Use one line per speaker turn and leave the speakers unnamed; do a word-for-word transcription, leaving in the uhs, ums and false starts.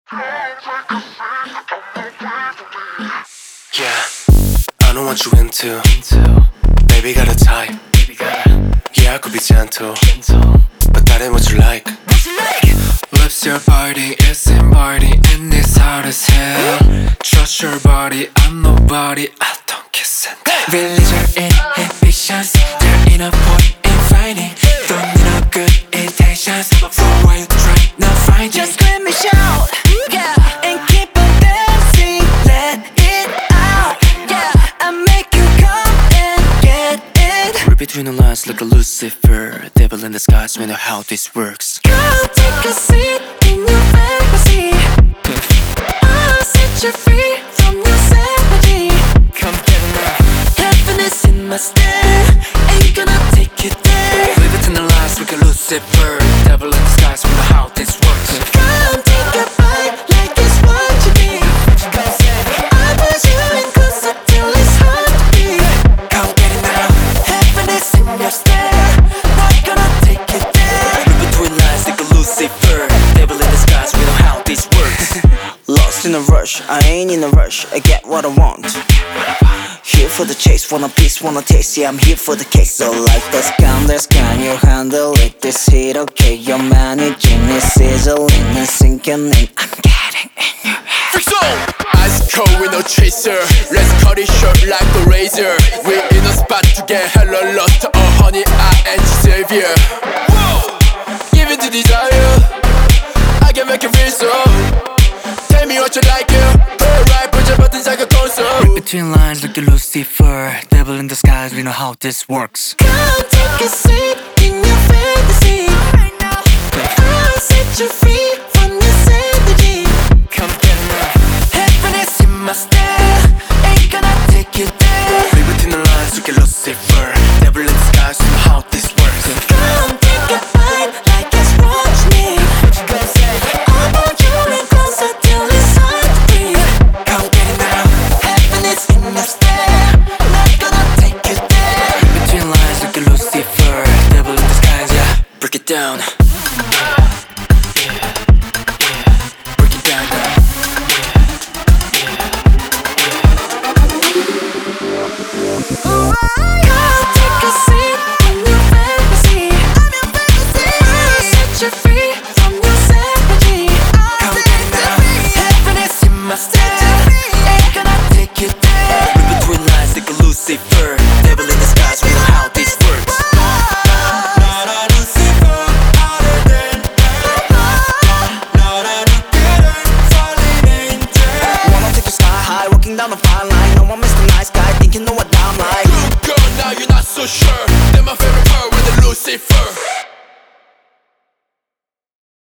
Yeah, I know what you into. Baby got a type. Yeah, I could be gentle, but that ain't what you like. Lips your body, it's in party, and it's hard as hell. Trust your body, I'm nobody, I don't kiss and tell.
Release your inhibitions, there ain't no point in fighting. Don't need no good intentions, so why you try not find it?
Just scream and shout, yeah, and keep on dancing, let it out, yeah, I make you come and get it.
Read between the lines like a Lucifer, devil in disguise, we know how this works.
Girl, take a seat in your fantasy, I'll set you free from your sanity.
Come get it now.
Happiness in my stare, ain't gonna take you there.
Read between the lines like a Lucifer, devil in disguise, we know how this works.
Come take a bite like it's what you need. I push you in closer till it's hard to beat.
Come get it now.
Happiness in your stare, not gonna take you there.
Read between lines like a Lucifer, devil in disguise, we know how this works.
Lost in a rush, I ain't in a rush, I get what I want. Here for the chase, want a piece, want a taste, yeah I'm here for the cake. So like this gun, this gun, you handle it, this hit okay. You're managing it, sizzling and sinking in. I'm getting in your head.
Freak zone! Ice cold with no chaser. Let's cut it short like a razor. We're in a spot to get hella lost. Oh honey, I ain't your savior. Whoa! Give it to desire, I can make you feel so. Tell me what you like, yeah. Put it right, put your buttons like a console.
Read between lines like a Lucifer, devil in disguise, we know how this works.
Come take a seat in your fantasy, I'll set you free from your sanity.
Come get it now.
Happiness in my stare, ain't gonna take you there.
Read between the lines like a Lucifer, devil in disguise, we know how this works.
Come take a bite like it's what you need. I want you in closer till it's hard to breathe.
Come get it now.
Happiness in your stare, not gonna take you there.
Read between lines like a Lucifer, devil in disguise, yeah. Break it down. Break it down now.
Come take a seat in your fantasy, I'll set you free from your sanity.
Come get it now.
Happiness in my stare, ain't gonna take you there.
Read between lines like a Lucifer, devil in disguise, we know how this works.
Wanna take you sky high, walking down the fine line. No one Mister Nice Guy, think you know what I'm like.
Girl, now you're not so sure. They're my favorite part with the Lucifer.